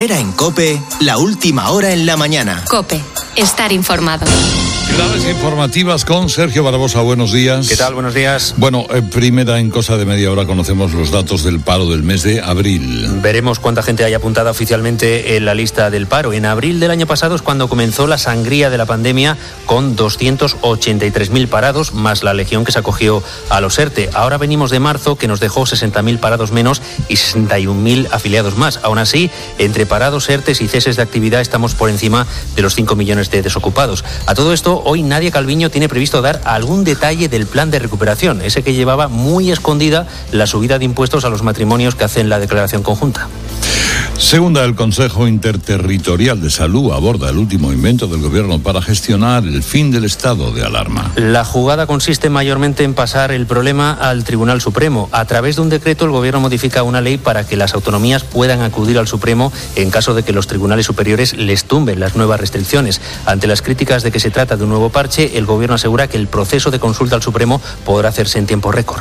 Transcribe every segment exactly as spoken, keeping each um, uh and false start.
Herrera en COPE, la última hora en la mañana. COPE, estar informado. Claves informativas con Sergio Barbosa. Buenos días. ¿Qué tal? Buenos días. Bueno, eh, primera, en cosa de media hora conocemos los datos del paro del mes de abril. Veremos cuánta gente hay apuntada oficialmente en la lista del paro. En abril del año pasado es cuando comenzó la sangría de la pandemia, con doscientos ochenta y tres mil parados, más la legión que se acogió a los ERTE. Ahora venimos de marzo, que nos dejó sesenta mil parados menos y sesenta y un mil afiliados más. Aún así, entre parados, ERTEs y ceses de actividad estamos por encima de los cinco millones de desocupados. A todo esto, hoy Nadia Calviño tiene previsto dar algún detalle del plan de recuperación, ese que llevaba muy escondida la subida de impuestos a los matrimonios que hacen la declaración conjunta. Segunda, el Consejo Interterritorial de Salud aborda el último invento del Gobierno para gestionar el fin del estado de alarma. La jugada consiste mayormente en pasar el problema al Tribunal Supremo. A través de un decreto, el Gobierno modifica una ley para que las autonomías puedan acudir al Supremo en caso de que los tribunales superiores les tumben las nuevas restricciones. Ante las críticas de que se trata de un nuevo parche, el Gobierno asegura que el proceso de consulta al Supremo podrá hacerse en tiempo récord.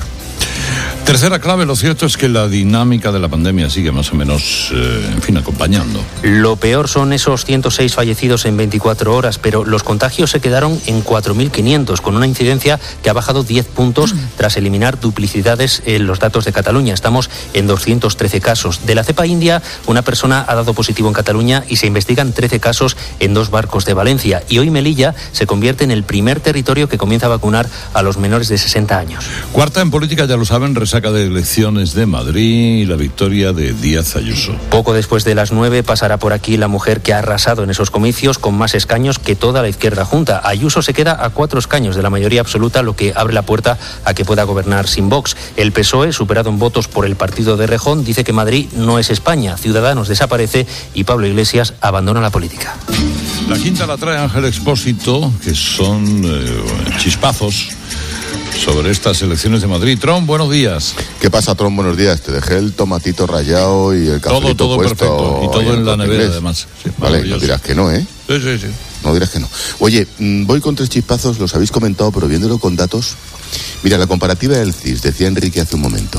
Tercera clave, lo cierto es que la dinámica de la pandemia sigue más o menos, eh, en fin, acompañando. Lo peor son esos ciento seis fallecidos en veinticuatro horas, pero los contagios se quedaron en cuatro mil quinientos, con una incidencia que ha bajado diez puntos tras eliminar duplicidades en los datos de Cataluña. Estamos en doscientos trece casos. De la cepa india, una persona ha dado positivo en Cataluña y se investigan trece casos en dos barcos de Valencia. Y hoy Melilla se convierte en el primer territorio que comienza a vacunar a los menores de sesenta años. Cuarta, en política, ya lo saben, resaca de elecciones de Madrid y la victoria de Díaz Ayuso. Poco después de las nueve pasará por aquí la mujer que ha arrasado en esos comicios con más escaños que toda la izquierda junta. Ayuso se queda a cuatro escaños de la mayoría absoluta, lo que abre la puerta a que pueda gobernar sin Vox. El P S O E, superado en votos por el partido de Rejón, dice que Madrid no es España. Ciudadanos desaparece y Pablo Iglesias abandona la política. La quinta la trae Ángel Expósito, que son eh, chispazos sobre estas elecciones de Madrid. Tron, buenos días. ¿Qué pasa, Tron? Buenos días. Te dejé el tomatito rayado y el cafelito todo, todo puesto. Perfecto. Y todo en la nevera, inglés. Además. Sí, vale, no dirás que no, ¿eh? Sí, sí, sí. No dirás que no. Oye, voy con tres chispazos, los habéis comentado, pero viéndolo con datos. Mira, la comparativa del C I S, decía Enrique hace un momento.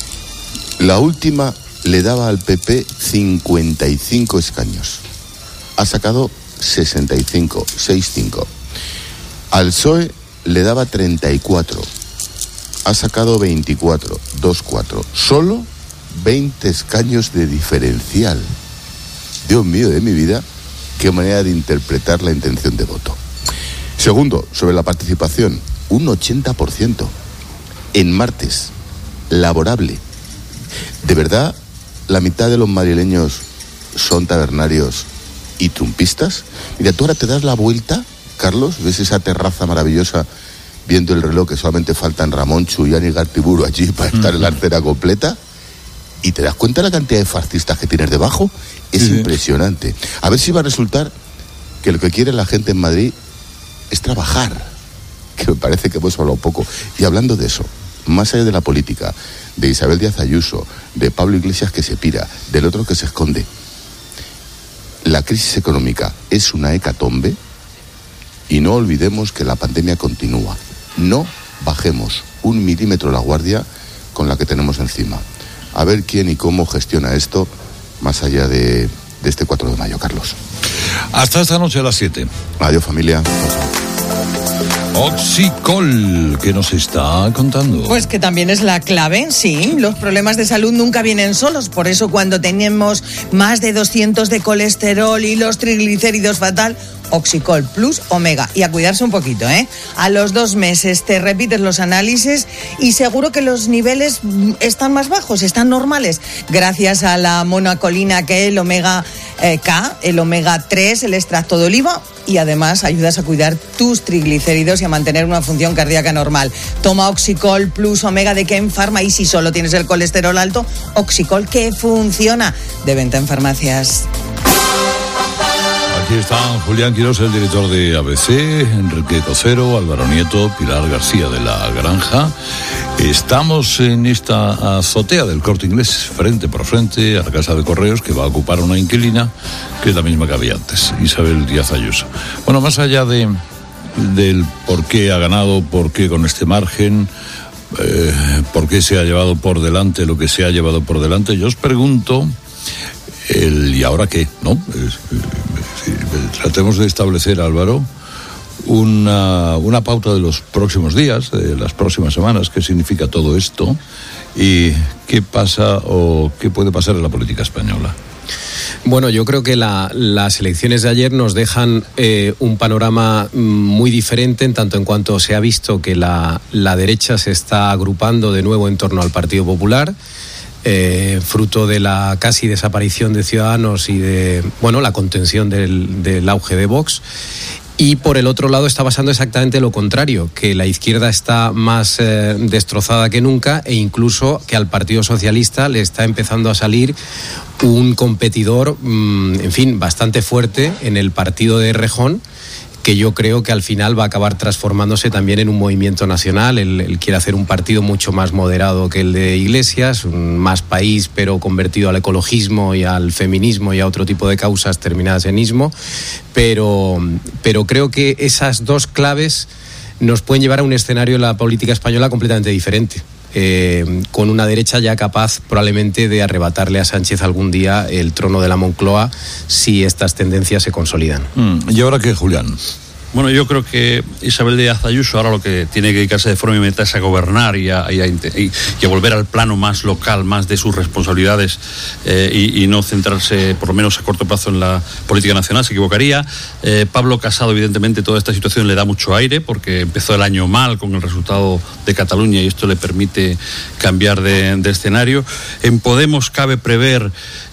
La última le daba al P P cincuenta y cinco escaños. Ha sacado sesenta y cinco, sesenta y cinco. Al P S O E le daba treinta y cuatro. Ha sacado veinticuatro, veinticuatro. Solo veinte escaños de diferencial. Dios mío de mi vida, qué manera de interpretar la intención de voto. Segundo, sobre la participación, un ochenta por ciento. En martes, laborable. ¿De verdad la mitad de los madrileños son tabernarios y trumpistas? Mira, tú ahora te das la vuelta, Carlos, ves esa terraza maravillosa viendo el reloj, que solamente faltan Ramón Chuyán y Gartiburu allí para estar en la artera completa, y te das cuenta de la cantidad de fascistas que tienes debajo. Es sí, impresionante. A ver si va a resultar que lo que quiere la gente en Madrid es trabajar, que me parece que hemos hablado poco. Y hablando de eso, más allá de la política, de Isabel Díaz Ayuso, de Pablo Iglesias que se pira, del otro que se esconde, la crisis económica es una hecatombe. Y no olvidemos que la pandemia continúa. No bajemos un milímetro la guardia con la que tenemos encima. A ver quién y cómo gestiona esto más allá de, de este cuatro de mayo, Carlos. Hasta esta noche a las siete. Adiós, familia. Oxicol, ¿qué nos está contando? Pues que también es la clave, sí. Los problemas de salud nunca vienen solos. Por eso cuando tenemos más de doscientos de colesterol y los triglicéridos fatal, Oxicol Plus Omega. Y a cuidarse un poquito, ¿eh? A los dos meses te repites los análisis y seguro que los niveles están más bajos, están normales. Gracias a la monocolina que es el Omega eh, K, el Omega tres, el extracto de oliva, y además ayudas a cuidar tus triglicéridos y a mantener una función cardíaca normal. Toma Oxicol Plus Omega de Ken Pharma, y si solo tienes el colesterol alto, Oxicol que funciona. De venta en farmacias. Aquí están Julián Quirós, el director de A B C, Enrique Cocero, Álvaro Nieto, Pilar García de la Granja. Estamos en esta azotea del Corte Inglés, frente por frente a la Casa de Correos, que va a ocupar una inquilina que es la misma que había antes, Isabel Díaz Ayuso. Bueno, más allá de del por qué ha ganado, por qué con este margen, eh, por qué se ha llevado por delante lo que se ha llevado por delante, yo os pregunto, el ¿y ahora qué? ¿No? Es, es, es, tratemos de establecer, Álvaro, una, una pauta de los próximos días, de las próximas semanas, qué significa todo esto y qué pasa o qué puede pasar en la política española. Bueno, yo creo que la, las elecciones de ayer nos dejan eh, un panorama muy diferente, en tanto en cuanto se ha visto que la, la derecha se está agrupando de nuevo en torno al Partido Popular, eh, fruto de la casi desaparición de Ciudadanos y de, bueno, la contención del, del auge de Vox. Y por el otro lado está pasando exactamente lo contrario, que la izquierda está más eh, destrozada que nunca e incluso que al Partido Socialista le está empezando a salir un competidor, mmm, en fin, bastante fuerte en el partido de Errejón, que yo creo que al final va a acabar transformándose también en un movimiento nacional. Él, él quiere hacer un partido mucho más moderado que el de Iglesias, un más país, pero convertido al ecologismo y al feminismo y a otro tipo de causas terminadas en ismo. Pero, pero creo que esas dos claves nos pueden llevar a un escenario en la política española completamente diferente. Eh, con una derecha ya capaz probablemente de arrebatarle a Sánchez algún día el trono de la Moncloa si estas tendencias se consolidan. Mm, ¿Y ahora qué, Julián? Bueno, yo creo que Isabel Díaz Ayuso ahora lo que tiene que dedicarse de forma inmediata es a gobernar y a, y a, y a volver al plano más local, más de sus responsabilidades eh, y, y no centrarse, por lo menos a corto plazo, en la política nacional. Se equivocaría. Eh, Pablo Casado, evidentemente, toda esta situación le da mucho aire porque empezó el año mal con el resultado de Cataluña y esto le permite cambiar de, de escenario. En Podemos cabe prever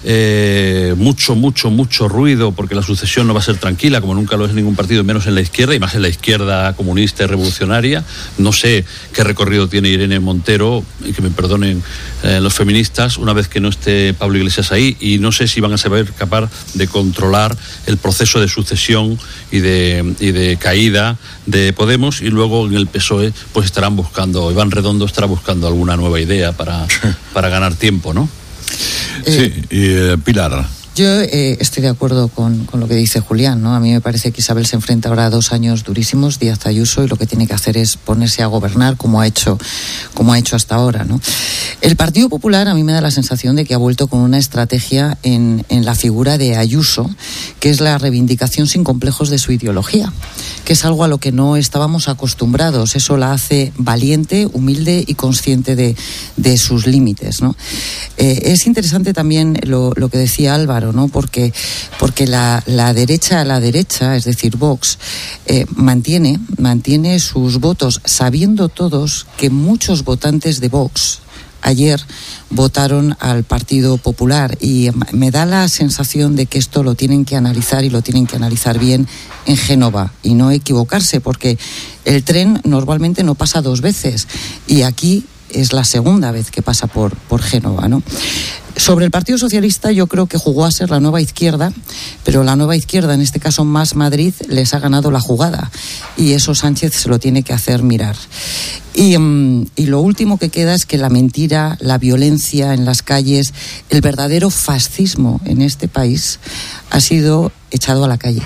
eh, mucho, mucho, mucho ruido porque la sucesión no va a ser tranquila, como nunca lo es en ningún partido, menos en la izquierda y más en la izquierda comunista y revolucionaria. No sé qué recorrido tiene Irene Montero, y que me perdonen eh, los feministas, una vez que no esté Pablo Iglesias ahí, y no sé si van a saber capaz de controlar el proceso de sucesión y de, y de caída de Podemos, y luego en el P S O E pues estarán buscando, Iván Redondo estará buscando alguna nueva idea para, para ganar tiempo, ¿no? Sí, y, eh, Pilar. Yo eh, estoy de acuerdo con, con lo que dice Julián, ¿no? A mí me parece que Isabel se enfrenta ahora a dos años durísimos, Díaz Ayuso, y lo que tiene que hacer es ponerse a gobernar como ha hecho, como ha hecho hasta ahora, ¿no? El Partido Popular a mí me da la sensación de que ha vuelto con una estrategia en, en la figura de Ayuso, que es la reivindicación sin complejos de su ideología, que es algo a lo que no estábamos acostumbrados. Eso la hace valiente, humilde y consciente de, de sus límites, ¿no? Eh, es interesante también lo, lo que decía Álvaro, ¿no? Porque, porque la, la derecha a la derecha, es decir, Vox, eh, mantiene, mantiene sus votos, sabiendo todos que muchos votantes de Vox ayer votaron al Partido Popular, y me da la sensación de que esto lo tienen que analizar y lo tienen que analizar bien en Génova y no equivocarse, porque el tren normalmente no pasa dos veces y aquí es la segunda vez que pasa por, por Génova, ¿no? Sobre el Partido Socialista, yo creo que jugó a ser la nueva izquierda, pero la nueva izquierda, en este caso Más Madrid, les ha ganado la jugada y eso Sánchez se lo tiene que hacer mirar. Y, um, y lo último que queda es que la mentira, la violencia en las calles, el verdadero fascismo en este país ha sido echado a la calle.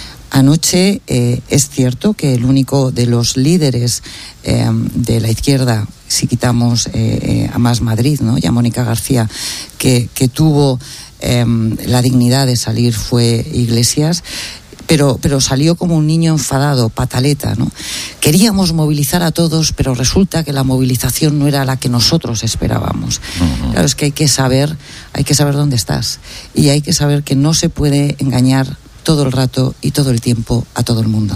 Anoche eh, es cierto que el único de los líderes eh, de la izquierda, si quitamos eh, eh, a Más Madrid, ¿no? y a Mónica García, que, que tuvo eh, la dignidad de salir fue Iglesias, pero, pero salió como un niño enfadado, pataleta, ¿no? Queríamos movilizar a todos, pero resulta que la movilización no era la que nosotros esperábamos. Uh-huh. Claro, es que hay que saber, hay que saber dónde estás y hay que saber que no se puede engañar todo el rato y todo el tiempo a todo el mundo.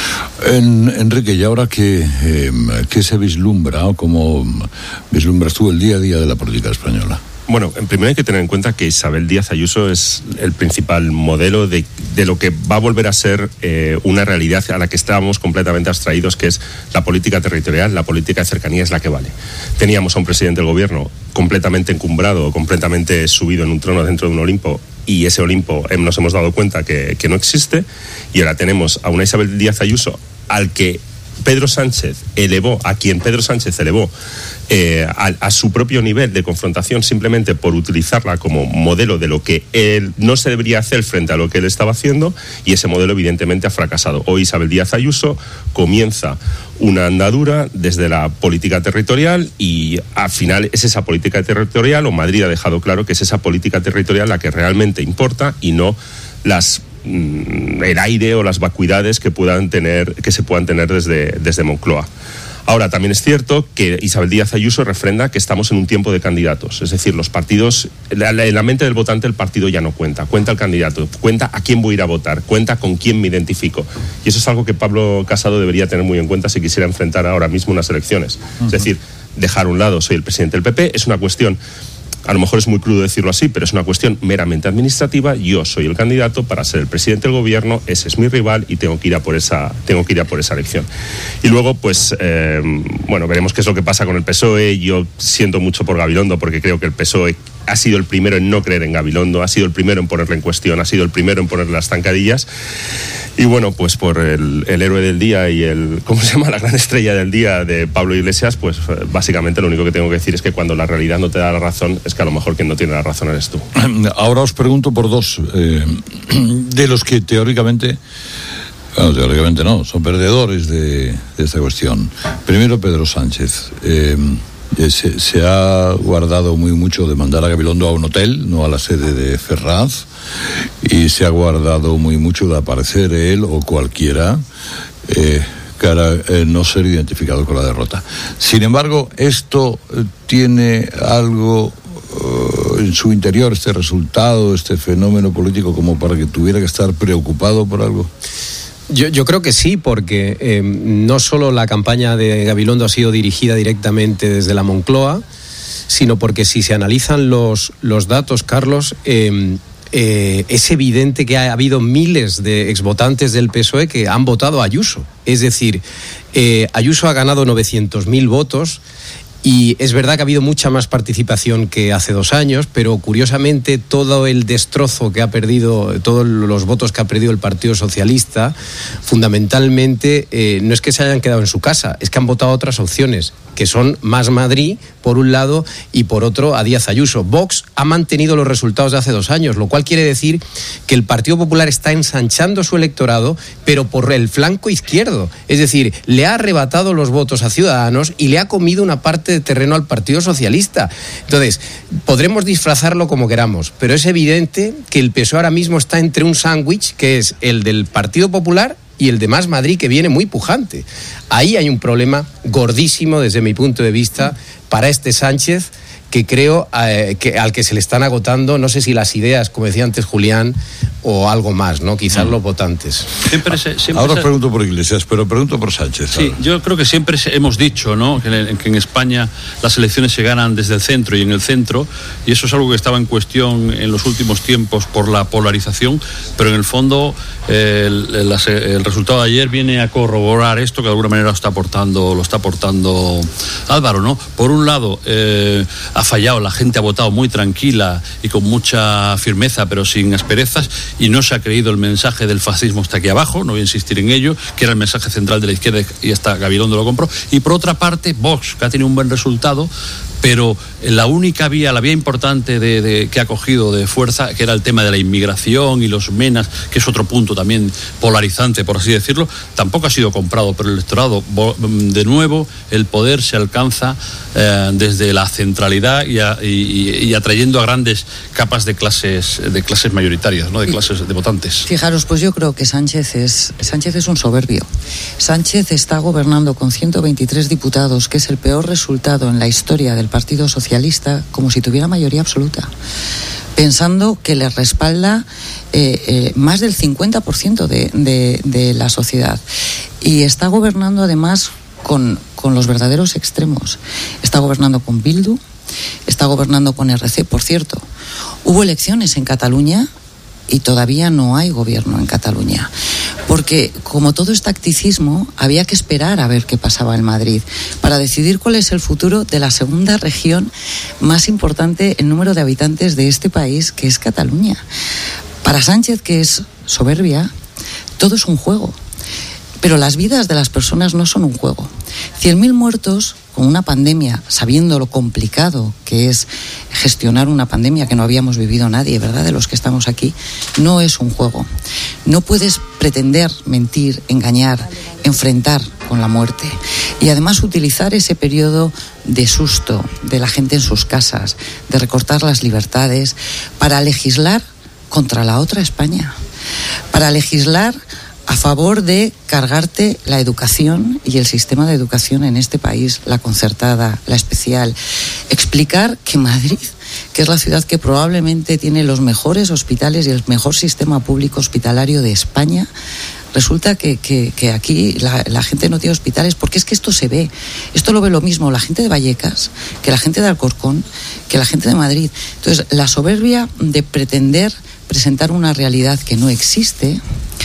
En, Enrique, ¿y ahora qué, eh, qué se vislumbra o cómo vislumbras tú el día a día de la política española? Bueno, en primero hay que tener en cuenta que Isabel Díaz Ayuso es el principal modelo de, de lo que va a volver a ser eh, una realidad a la que estábamos completamente abstraídos, que es la política territorial, la política de cercanía es la que vale. Teníamos a un presidente del gobierno completamente encumbrado, completamente subido en un trono dentro de un Olimpo, y ese Olimpo eh, nos hemos dado cuenta que, que no existe, y ahora tenemos a una Isabel Díaz Ayuso al que Pedro Sánchez elevó, a quien Pedro Sánchez elevó eh, a, a su propio nivel de confrontación simplemente por utilizarla como modelo de lo que él no se debería hacer frente a lo que él estaba haciendo, y ese modelo evidentemente ha fracasado. Hoy Isabel Díaz Ayuso comienza una andadura desde la política territorial, y al final es esa política territorial, o Madrid ha dejado claro que es esa política territorial la que realmente importa y no las el aire o las vacuidades que puedan tener, que se puedan tener desde, desde Moncloa. Ahora, también es cierto que Isabel Díaz Ayuso refrenda que estamos en un tiempo de candidatos. Es decir, los partidos, en la mente del votante el partido ya no cuenta. Cuenta el candidato, cuenta a quién voy a ir a votar, cuenta con quién me identifico. Y eso es algo que Pablo Casado debería tener muy en cuenta si quisiera enfrentar ahora mismo unas elecciones. Uh-huh. Es decir, dejar a un lado, soy el presidente del P P, es una cuestión... A lo mejor es muy crudo decirlo así, pero es una cuestión meramente administrativa. Yo soy el candidato para ser el presidente del gobierno, ese es mi rival y tengo que ir a por esa, tengo que ir a por esa elección. Y luego, pues, eh, bueno, veremos qué es lo que pasa con el P S O E. Yo siento mucho por Gabilondo, porque creo que el P S O E ha sido el primero en no creer en Gabilondo, ha sido el primero en ponerle en cuestión, ha sido el primero en ponerle las zancadillas. Y bueno, pues por el, el héroe del día y el, ¿cómo se llama? La gran estrella del día de Pablo Iglesias, pues básicamente lo único que tengo que decir es que cuando la realidad no te da la razón, es que a lo mejor quien no tiene la razón eres tú. Ahora os pregunto por dos, eh, de los que teóricamente, bueno, teóricamente no, son perdedores de, de esta cuestión. Primero, Pedro Sánchez. Eh, Se, se ha guardado muy mucho de mandar a Gabilondo a un hotel, no a la sede de Ferraz, y se ha guardado muy mucho de aparecer él o cualquiera eh, para eh, no ser identificado con la derrota. Sin embargo, esto eh, tiene algo uh, en su interior, este resultado, este fenómeno político, como para que tuviera que estar preocupado por algo. Yo, yo creo que sí, porque eh, no solo la campaña de Gabilondo ha sido dirigida directamente desde la Moncloa, sino porque si se analizan los, los datos, Carlos, eh, eh, es evidente que ha habido miles de exvotantes del P S O E que han votado a Ayuso. Es decir, eh, Ayuso ha ganado novecientos mil votos. Y es verdad que ha habido mucha más participación que hace dos años, pero curiosamente todo el destrozo que ha perdido, todos los votos que ha perdido el Partido Socialista, fundamentalmente eh, no es que se hayan quedado en su casa, es que han votado otras opciones, que son Más Madrid, por un lado, y por otro a Díaz Ayuso. Vox ha mantenido los resultados de hace dos años, lo cual quiere decir que el Partido Popular está ensanchando su electorado, pero por el flanco izquierdo. Es decir, le ha arrebatado los votos a Ciudadanos y le ha comido una parte de terreno al Partido Socialista. Entonces, podremos disfrazarlo como queramos, pero es evidente que el P S O E ahora mismo está entre un sándwich, que es el del Partido Popular y el de Más Madrid, que viene muy pujante. Ahí hay un problema gordísimo desde mi punto de vista para este Sánchez, que creo eh, que al que se le están agotando, no sé si las ideas, como decía antes Julián, o algo más, ¿no? Quizás mm. los votantes. Siempre se, siempre ahora se... os pregunto por Iglesias, pero pregunto por Sánchez. Sí, ahora. Yo creo que siempre hemos dicho, ¿no?, que en, que en España las elecciones se ganan desde el centro y en el centro, y eso es algo que estaba en cuestión en los últimos tiempos por la polarización, pero en el fondo eh, el, el, el resultado de ayer viene a corroborar esto, que de alguna manera lo está aportando, lo está aportando Álvaro, ¿no? Por un lado, eh, ha fallado, la gente ha votado muy tranquila y con mucha firmeza, pero sin asperezas, y no se ha creído el mensaje del fascismo hasta aquí abajo, no voy a insistir en ello, que era el mensaje central de la izquierda, y hasta Gabilondo lo compró. Y por otra parte, Vox, que ha tenido un buen resultado, pero la única vía, la vía importante de, de, que ha cogido de fuerza, que era el tema de la inmigración y los menas, que es otro punto también polarizante, por así decirlo, tampoco ha sido comprado por el electorado. De nuevo, el poder se alcanza eh, desde la centralidad y, a, y, y atrayendo a grandes capas de clases, de clases mayoritarias, ¿no?, de clases de votantes. Fijaros, pues yo creo que Sánchez es, Sánchez es un soberbio. Sánchez está gobernando con ciento veintitrés diputados, que es el peor resultado en la historia del Partido Socialista, como si tuviera mayoría absoluta, pensando que le respalda eh, eh, más del cincuenta por ciento de, de, de la sociedad, y está gobernando además con, con los verdaderos extremos. Está gobernando con Bildu, está gobernando con R C. Por cierto, hubo elecciones en Cataluña y todavía no hay gobierno en Cataluña, porque como todo es tacticismo, había que esperar a ver qué pasaba en Madrid para decidir cuál es el futuro de la segunda región más importante en número de habitantes de este país, que es Cataluña. Para Sánchez, que es soberbia, todo es un juego. Pero las vidas de las personas no son un juego. cien mil muertos con una pandemia, sabiendo lo complicado que es gestionar una pandemia que no habíamos vivido nadie, ¿verdad?, de los que estamos aquí, no es un juego. No puedes pretender mentir, engañar, enfrentar con la muerte. Y además utilizar ese periodo de susto de la gente en sus casas, de recortar las libertades, para legislar contra la otra España, para legislar a favor de cargarte la educación y el sistema de educación en este país, la concertada, la especial. Explicar que Madrid, que es la ciudad que probablemente tiene los mejores hospitales y el mejor sistema público hospitalario de España, resulta que, que, que aquí la, la gente no tiene hospitales, porque es que esto se ve. Esto lo ve lo mismo la gente de Vallecas, que la gente de Alcorcón, que la gente de Madrid. Entonces, la soberbia de pretender presentar una realidad que no existe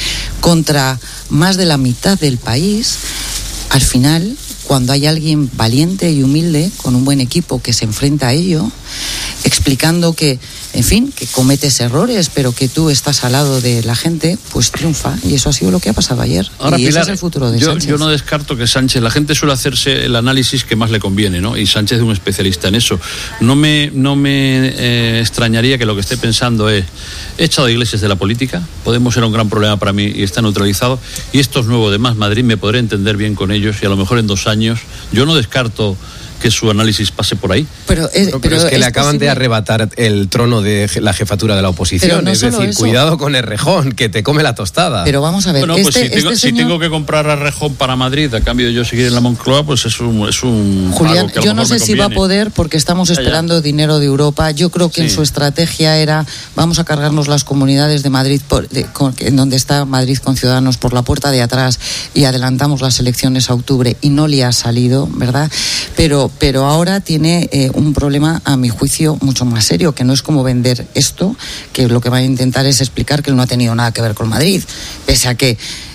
contra más de la mitad del país, al final, cuando hay alguien valiente y humilde, con un buen equipo que se enfrenta a ello, explicando que, en fin, que cometes errores, pero que tú estás al lado de la gente, pues triunfa. Y eso ha sido lo que ha pasado ayer. Ahora, y Pilar, ese es el futuro de yo, Sánchez. yo no descarto que Sánchez, la gente suele hacerse el análisis que más le conviene, ¿no? Y Sánchez es un especialista en eso. No me, no me eh, extrañaría que lo que esté pensando es: he echado a Iglesias de la política, Podemos era un gran problema para mí y está neutralizado, y esto es nuevo de Más Madrid, me podré entender bien con ellos, y a lo mejor en dos años, yo no descarto que su análisis pase por ahí. Pero es, pero pero es que es le acaban posible. de arrebatar el trono de la jefatura de la oposición. No es decir, eso. cuidado con el Rejón, que te come la tostada. Pero vamos a ver, Bueno, este, pues si tengo, este si señor... tengo que comprar a Rejón para Madrid a cambio de yo seguir en la Moncloa, pues es un... Es un Julián, algo que a lo yo no mejor sé me si va a conviene. poder, porque estamos Ya, ya. esperando dinero de Europa. Yo creo que Sí. en su estrategia era: vamos a cargarnos las comunidades de Madrid, por, de, con, en donde está Madrid con Ciudadanos, por la puerta de atrás, y adelantamos las elecciones a octubre, y no le ha salido, ¿verdad? Pero, pero ahora tiene eh, un problema, a mi juicio, mucho más serio, que no es como vender esto, que lo que va a intentar es explicar que él no ha tenido nada que ver con Madrid, pese a que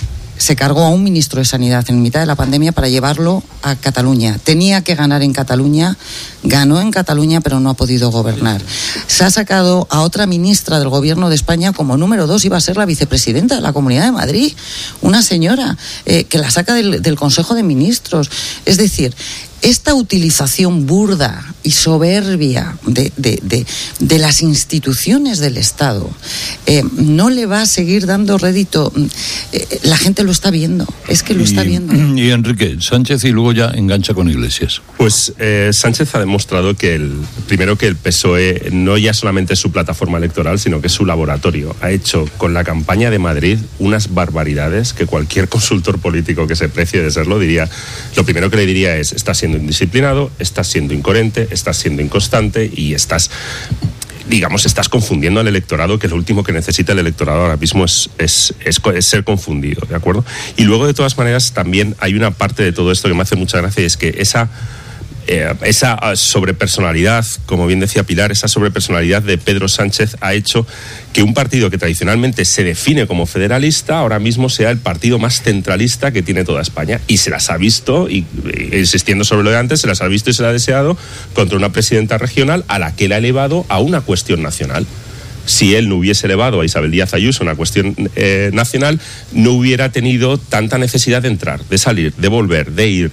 se cargó a un ministro de Sanidad en mitad de la pandemia para llevarlo a Cataluña. Tenía que ganar en Cataluña, ganó en Cataluña, pero no ha podido gobernar. Se ha sacado a otra ministra del Gobierno de España como número dos, iba a ser la vicepresidenta de la Comunidad de Madrid, una señora eh, que la saca del, del Consejo de Ministros. Es decir, esta utilización burda y soberbia de, de, de, de las instituciones del Estado eh, no le va a seguir dando rédito. Eh, la gente lo está viendo, es que lo y, está viendo. Y Enrique, Sánchez, y luego ya engancha con Iglesias. Pues eh, Sánchez ha demostrado que el primero que el P S O E no ya solamente es su plataforma electoral, sino que es su laboratorio. Ha hecho con la campaña de Madrid unas barbaridades que cualquier consultor político que se precie de serlo diría, lo primero que le diría es: estás siendo indisciplinado, estás siendo incoherente, estás siendo inconstante y estás, digamos, estás confundiendo al electorado, que lo último que necesita el electorado ahora mismo es, es, es, es ser confundido, ¿de acuerdo? Y luego, de todas maneras, también hay una parte de todo esto que me hace mucha gracia, y es que esa... Eh, esa sobrepersonalidad, como bien decía Pilar, esa sobrepersonalidad de Pedro Sánchez ha hecho que un partido que tradicionalmente se define como federalista ahora mismo sea el partido más centralista que tiene toda España, y se las ha visto, y eh, insistiendo sobre lo de antes, se las ha visto y se las ha deseado contra una presidenta regional a la que le ha elevado a una cuestión nacional. Si él no hubiese elevado a Isabel Díaz Ayuso una cuestión eh, nacional, no hubiera tenido tanta necesidad de entrar, de salir, de volver, de ir,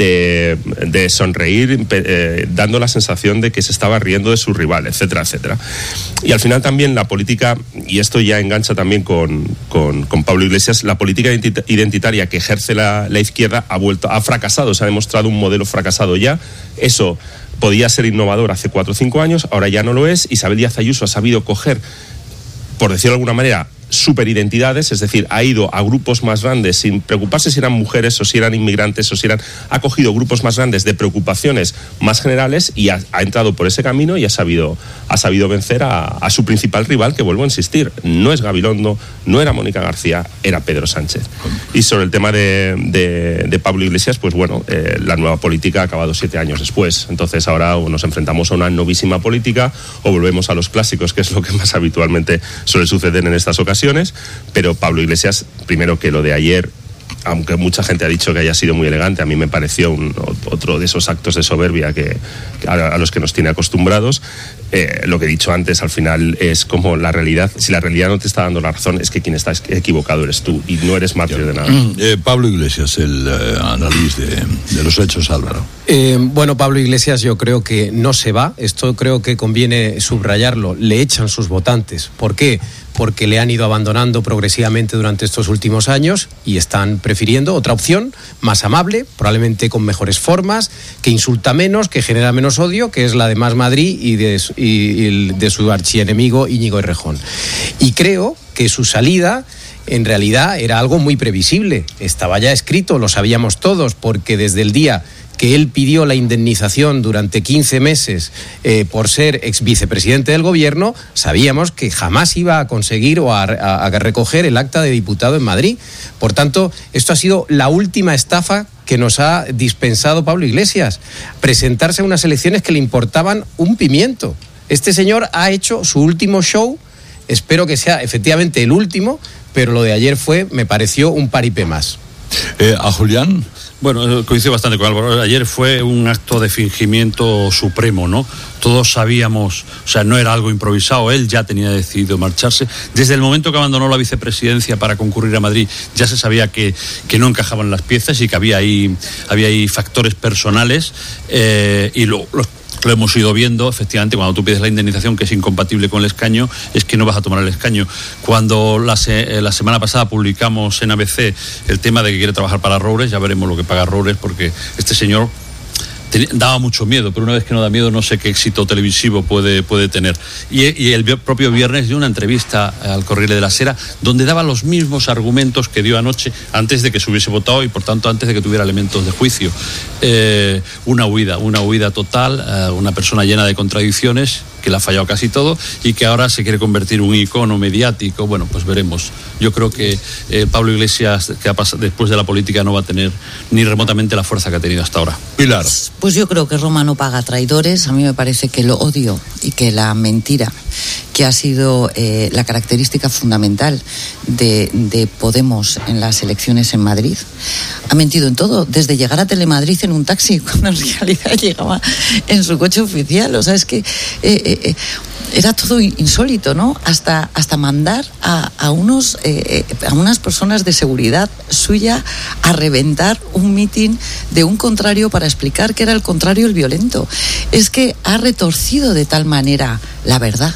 de, de sonreír, eh, dando la sensación de que se estaba riendo de su rival, etcétera, etcétera. Y al final también la política, y esto ya engancha también con, con, con Pablo Iglesias, la política identitaria que ejerce la, la izquierda ha vuelto, ha fracasado, se ha demostrado un modelo fracasado ya. Eso podía ser innovador hace cuatro o cinco años, ahora ya no lo es. Isabel Díaz Ayuso ha sabido coger, por decirlo de alguna manera, superidentidades, es decir, ha ido a grupos más grandes sin preocuparse si eran mujeres o si eran inmigrantes o si eran... Ha cogido grupos más grandes de preocupaciones más generales y ha, ha entrado por ese camino y ha sabido, ha sabido vencer a, a su principal rival, que vuelvo a insistir, no es Gabilondo, no era Mónica García, era Pedro Sánchez. Y sobre el tema de, de, de Pablo Iglesias, pues bueno, eh, la nueva política ha acabado siete años después, entonces ahora o nos enfrentamos a una novísima política o volvemos a los clásicos, que es lo que más habitualmente suele suceder en estas ocasiones. Pero Pablo Iglesias, primero que lo de ayer aunque mucha gente ha dicho que haya sido muy elegante, a mí me pareció un, otro de esos actos de soberbia que, a, a los que nos tiene acostumbrados. Eh, lo que he dicho antes, al final es como la realidad. Si la realidad no te está dando la razón, es que quien está equivocado eres tú y no eres mártir de nada. Eh, Pablo Iglesias, el eh, análisis de, de los hechos, Álvaro. Eh, bueno, Pablo Iglesias yo creo que no se va. Esto creo que conviene subrayarlo. Le echan sus votantes. ¿Por qué? Porque le han ido abandonando progresivamente durante estos últimos años y están prefiriendo otra opción más amable, probablemente con mejores formas, que insulta menos, que genera menos odio, que es la de Más Madrid y de, y, y de su archienemigo Íñigo Errejón. Y creo que su salida en realidad era algo muy previsible. Estaba ya escrito, lo sabíamos todos, porque desde el día que él pidió la indemnización durante quince meses eh, por ser ex vicepresidente del gobierno, sabíamos que jamás iba a conseguir o a, a, a recoger el acta de diputado en Madrid. Por tanto, esto ha sido la última estafa que nos ha dispensado Pablo Iglesias, presentarse a unas elecciones que le importaban un pimiento. Este señor ha hecho su último show, espero que sea efectivamente el último, pero lo de ayer fue, me pareció un paripé más. Eh, ¿A Julián? Bueno, coincido bastante con Álvaro. Ayer fue un acto de fingimiento supremo, ¿no? Todos sabíamos, o sea, no era algo improvisado, él ya tenía decidido marcharse. Desde el momento que abandonó la vicepresidencia para concurrir a Madrid, ya se sabía que, que no encajaban las piezas y que había ahí, había ahí factores personales, eh, y lo, lo Lo hemos ido viendo, efectivamente, cuando tú pides la indemnización que es incompatible con el escaño, es que no vas a tomar el escaño. Cuando la, se, la semana pasada publicamos en A B C el tema de que quiere trabajar para Roures, ya veremos lo que paga Roures, porque este señor tenía, daba mucho miedo, pero una vez que no da miedo no sé qué éxito televisivo puede, puede tener. Y, y el propio viernes dio una entrevista al Corriere de la Sera donde daba los mismos argumentos que dio anoche, antes de que se hubiese votado y por tanto antes de que tuviera elementos de juicio. Eh, una huida, una huida total, eh, una persona llena de contradicciones, que le ha fallado casi todo y que ahora se quiere convertir en un icono mediático. Bueno, pues veremos. Yo creo que eh, Pablo Iglesias, que ha pasado después de la política, no va a tener ni remotamente la fuerza que ha tenido hasta ahora. Pilar. Pues yo creo que Roma no paga traidores. A mí me parece que el odio y que la mentira, que ha sido eh, la característica fundamental de, de Podemos en las elecciones en Madrid, ha mentido en todo, desde llegar a Telemadrid en un taxi, cuando en realidad llegaba en su coche oficial. O sea, es que eh, eh, era todo insólito, ¿no? Hasta, hasta mandar a, a, unos, eh, a unas personas de seguridad suya a reventar un mitin de un contrario para explicar que era el contrario el violento. Es que ha retorcido de tal manera la verdad.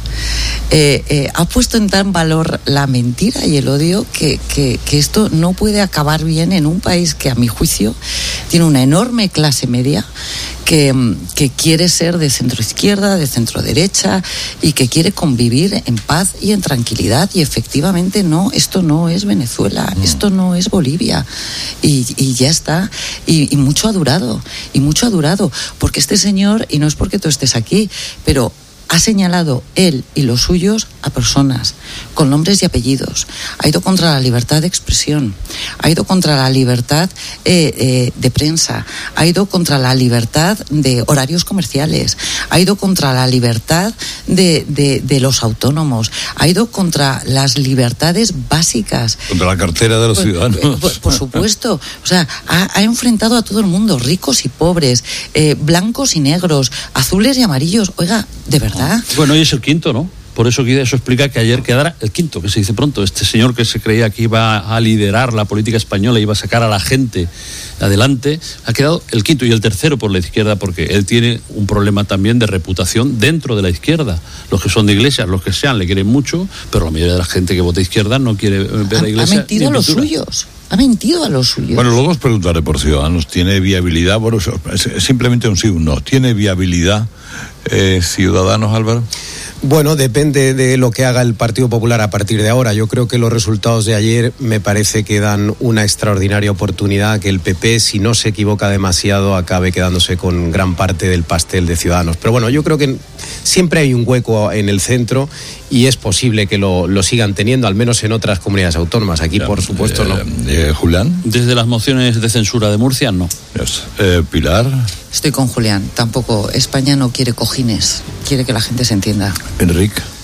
Eh, eh, ha puesto en tan valor la mentira y el odio que, que, que esto no puede acabar bien en un país que, a mi juicio, tiene una enorme clase media que, que quiere ser de centro izquierda, de centro derecha y que quiere convivir en paz y en tranquilidad. Y efectivamente no, esto no es Venezuela, no. Esto no es Bolivia y, y ya está. Y, y mucho ha durado, y mucho ha durado, porque este señor, y no es porque tú estés aquí, pero ha señalado él y los suyos a personas con nombres y apellidos. Ha ido contra la libertad de expresión, ha ido contra la libertad eh, eh, de prensa, ha ido contra la libertad de horarios comerciales, ha ido contra la libertad de, de, de los autónomos, ha ido contra las libertades básicas. Contra la cartera de los por, ciudadanos. Por, por supuesto. O sea, ha, ha enfrentado a todo el mundo, ricos y pobres, eh, blancos y negros, azules y amarillos. Oiga, de verdad. Bueno, y es el quinto, ¿no? Por eso, eso explica que ayer quedara el quinto, que se dice pronto. Este señor que se creía que iba a liderar la política española, iba a sacar a la gente adelante, ha quedado el quinto y el tercero por la izquierda, porque él tiene un problema también de reputación dentro de la izquierda. Los que son de Iglesias, los que sean, le quieren mucho, pero la mayoría de la gente que vota izquierda no quiere ver a Iglesias. Ha mentido a los suyos. Ha mentido a los suyos. Bueno, luego os preguntaré por Ciudadanos. ¿Tiene viabilidad? Bueno, es simplemente un sí o un no. ¿Tiene viabilidad eh, Ciudadanos, Álvaro? Bueno, depende de lo que haga el Partido Popular a partir de ahora. Yo creo que los resultados de ayer me parece que dan una extraordinaria oportunidad que el P P, si no se equivoca demasiado, acabe quedándose con gran parte del pastel de Ciudadanos. Pero bueno, yo creo que siempre hay un hueco en el centro y es posible que lo, lo sigan teniendo, al menos en otras comunidades autónomas. Aquí, ya, por supuesto, eh, no. Eh, ¿Julián? Desde las mociones de censura de Murcia, no. Yes. Eh, ¿Pilar? Estoy con Julián. Tampoco, España no quiere cojines, quiere que la gente se entienda. Enrique.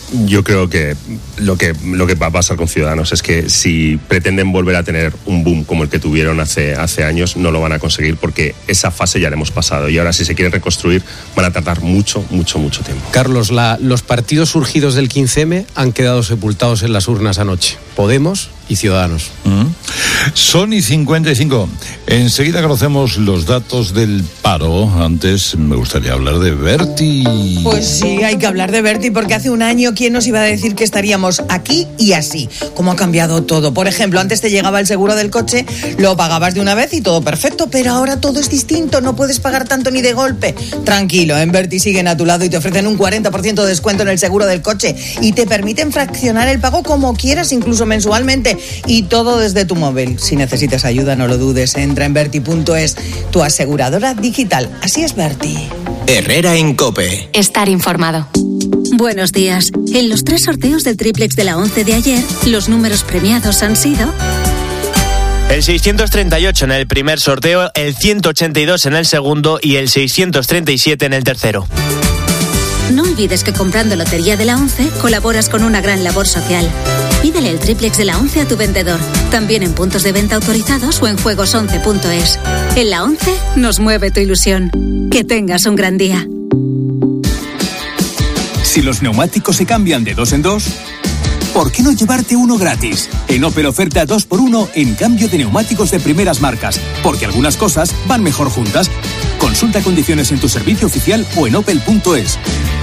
Yo creo que lo que lo que va a pasar con Ciudadanos es que si pretenden volver a tener un boom como el que tuvieron hace, hace años, no lo van a conseguir porque esa fase ya la hemos pasado y ahora si se quieren reconstruir van a tardar mucho, mucho, mucho tiempo. Carlos, la, los partidos surgidos del quince eme han quedado sepultados en las urnas anoche. Podemos y Ciudadanos. Mm. Son y cincuenta y cinco. Enseguida conocemos los datos del paro. Antes me gustaría hablar de Berti. Pues sí, hay que hablar de Berti porque hace un año ¿quién nos iba a decir que estaríamos aquí y así? ¿Cómo ha cambiado todo? Por ejemplo, antes te llegaba el seguro del coche, lo pagabas de una vez y todo perfecto, pero ahora todo es distinto, no puedes pagar tanto ni de golpe. Tranquilo, en Berti siguen a tu lado y te ofrecen un cuarenta por ciento de descuento en el seguro del coche y te permiten fraccionar el pago como quieras, incluso mensualmente, y todo desde tu móvil. Si necesitas ayuda, no lo dudes, entra en Berti punto es, tu aseguradora digital. Así es Berti. Herrera en COPE. Estar informado. Buenos días. En los tres sorteos del triplex de la once de ayer, los números premiados han sido... El seiscientos treinta y ocho en el primer sorteo, el ciento ochenta y dos en el segundo y el seiscientos treinta y siete en el tercero. No olvides que comprando Lotería de la once colaboras con una gran labor social. Pídele el triplex de la once a tu vendedor, también en puntos de venta autorizados o en juegos once punto es. En la once nos mueve tu ilusión. Que tengas un gran día. Si los neumáticos se cambian de dos en dos, ¿por qué no llevarte uno gratis? En Opel oferta dos por uno en cambio de neumáticos de primeras marcas, porque algunas cosas van mejor juntas. Consulta condiciones en tu servicio oficial o en opel punto es.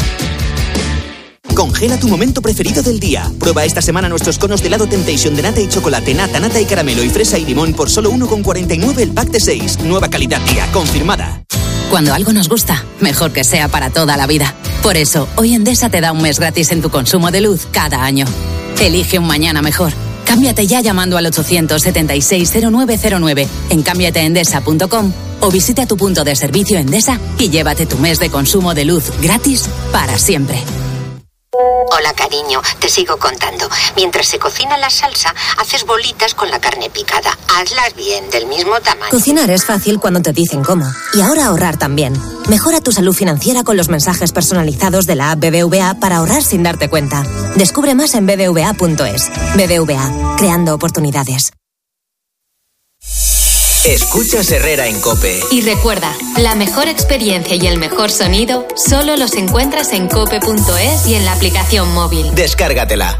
Congela tu momento preferido del día. Prueba esta semana nuestros conos de helado Temptation de nata y chocolate, nata, nata y caramelo y fresa y limón por solo uno con cuarenta y nueve el pack de seis. Nueva calidad día, confirmada. Cuando algo nos gusta, mejor que sea para toda la vida. Por eso, hoy Endesa te da un mes gratis en tu consumo de luz cada año. Elige un mañana mejor. Cámbiate ya llamando al ochocientos setenta y seis cero nueve cero nueve en cámbiate endesa punto com o visita tu punto de servicio Endesa y llévate tu mes de consumo de luz gratis para siempre. Hola, cariño, te sigo contando. Mientras se cocina la salsa, haces bolitas con la carne picada. Hazlas bien, del mismo tamaño. Cocinar es fácil cuando te dicen cómo. Y ahora ahorrar también. Mejora tu salud financiera con los mensajes personalizados de la app B B V A para ahorrar sin darte cuenta. Descubre más en b b v a punto es. B B V A, creando oportunidades. Escuchas Herrera en COPE. Y recuerda, la mejor experiencia y el mejor sonido solo los encuentras en cope punto es y en la aplicación móvil. Descárgatela.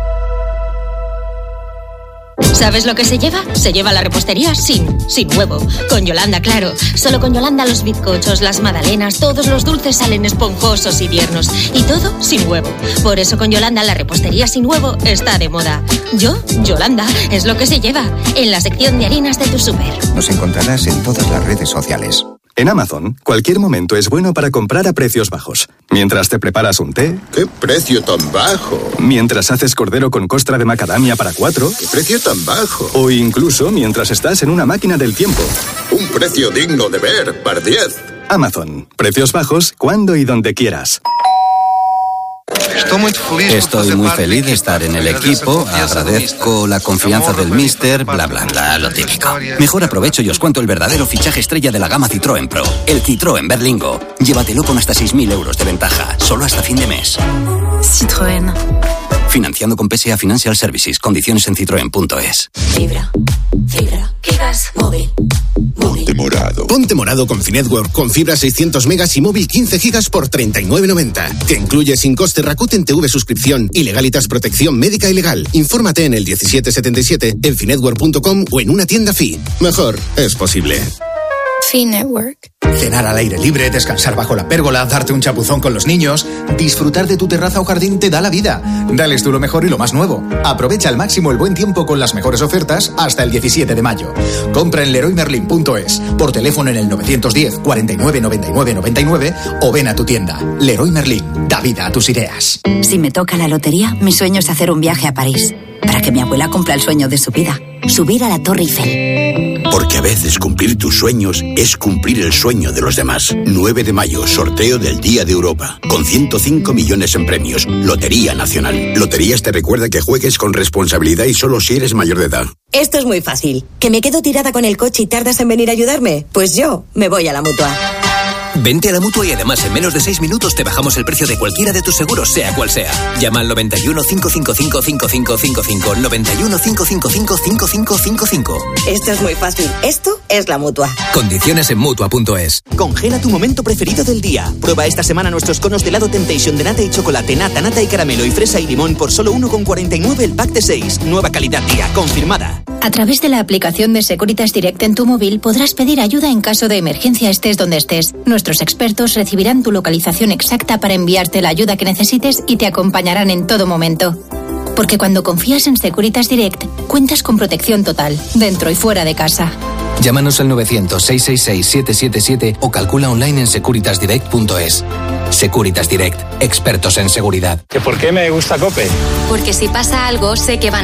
¿Sabes lo que se lleva? Se lleva la repostería sin, sin huevo. Con Yolanda, claro. Solo con Yolanda los bizcochos, las magdalenas, todos los dulces salen esponjosos y tiernos. Y todo sin huevo. Por eso con Yolanda la repostería sin huevo está de moda. Yo, Yolanda, es lo que se lleva. En la sección de harinas de tu súper. Nos encontrarás en todas las redes sociales. En Amazon, cualquier momento es bueno para comprar a precios bajos. Mientras te preparas un té... ¡Qué precio tan bajo! Mientras haces cordero con costra de macadamia para cuatro... ¡Qué precio tan bajo! O incluso mientras estás en una máquina del tiempo. ¡Un precio digno de ver, par diez! Amazon. Precios bajos cuando y donde quieras. Estoy muy feliz de estar en el equipo, agradezco la confianza del míster, bla bla bla, lo típico. Mejor aprovecho y os cuento el verdadero fichaje estrella de la gama Citroën Pro, el Citroën Berlingo. Llévatelo con hasta seis mil euros de ventaja, solo hasta fin de mes. Citroën. Financiando con P S A Financial Services, condiciones en citroen punto es. Fibra, fibra, gigas, móvil. Ponte morado. Ponte morado con Finetwork, con fibra seiscientos megas y móvil quince gigas por treinta y nueve noventa. Que incluye sin coste Rakuten T V suscripción y Legalitas protección médica y legal. Infórmate en el diecisiete setenta y siete, en finetwork punto com o en una tienda Fi. Mejor es posible. Finetwork. Cenar al aire libre, descansar bajo la pérgola, darte un chapuzón con los niños, disfrutar de tu terraza o jardín te da la vida. Dales tú lo mejor y lo más nuevo. Aprovecha al máximo el buen tiempo con las mejores ofertas hasta el diecisiete de mayo. Compra en leroy merlin punto es, por teléfono en el novecientos diez, cuarenta y nueve, noventa y nueve, noventa y nueve o ven a tu tienda. Leroy Merlin, da vida a tus ideas. Si me toca la lotería, mi sueño es hacer un viaje a París, para que mi abuela cumpla el sueño de su vida, subir a la Torre Eiffel. Porque a veces cumplir tus sueños es cumplir el sueño de los demás. nueve de mayo, sorteo del Día de Europa, con ciento cinco millones en premios. Lotería Nacional. Loterías te recuerda que juegues con responsabilidad y solo si eres mayor de edad. Esto es muy fácil. ¿Que me quedo tirada con el coche y tardas en venir a ayudarme? Pues yo me voy a la Mutua. Vente a la Mutua y además en menos de seis minutos te bajamos el precio de cualquiera de tus seguros, sea cual sea. Llama al noventa y uno, cinco cinco cinco, cinco cinco cinco cinco, noventa y uno, cinco cinco cinco, cinco cinco cinco cinco. Esto es muy fácil. Esto es la Mutua. Condiciones en Mutua punto es. Congela tu momento preferido del día. Prueba esta semana nuestros conos de helado Temptation de nata y chocolate, nata, nata y caramelo y fresa y limón por solo uno con cuarenta y nueve el pack de seis. Nueva calidad día, confirmada. A través de la aplicación de Securitas Direct en tu móvil podrás pedir ayuda en caso de emergencia estés donde estés. Nuestros expertos recibirán tu localización exacta para enviarte la ayuda que necesites y te acompañarán en todo momento. Porque cuando confías en Securitas Direct, cuentas con protección total, dentro y fuera de casa. Llámanos al novecientos, seiscientos sesenta y seis, siete siete siete o calcula online en securitas direct punto es. Securitas Direct, expertos en seguridad. ¿Que por qué me gusta COPE? Porque si pasa algo, sé que van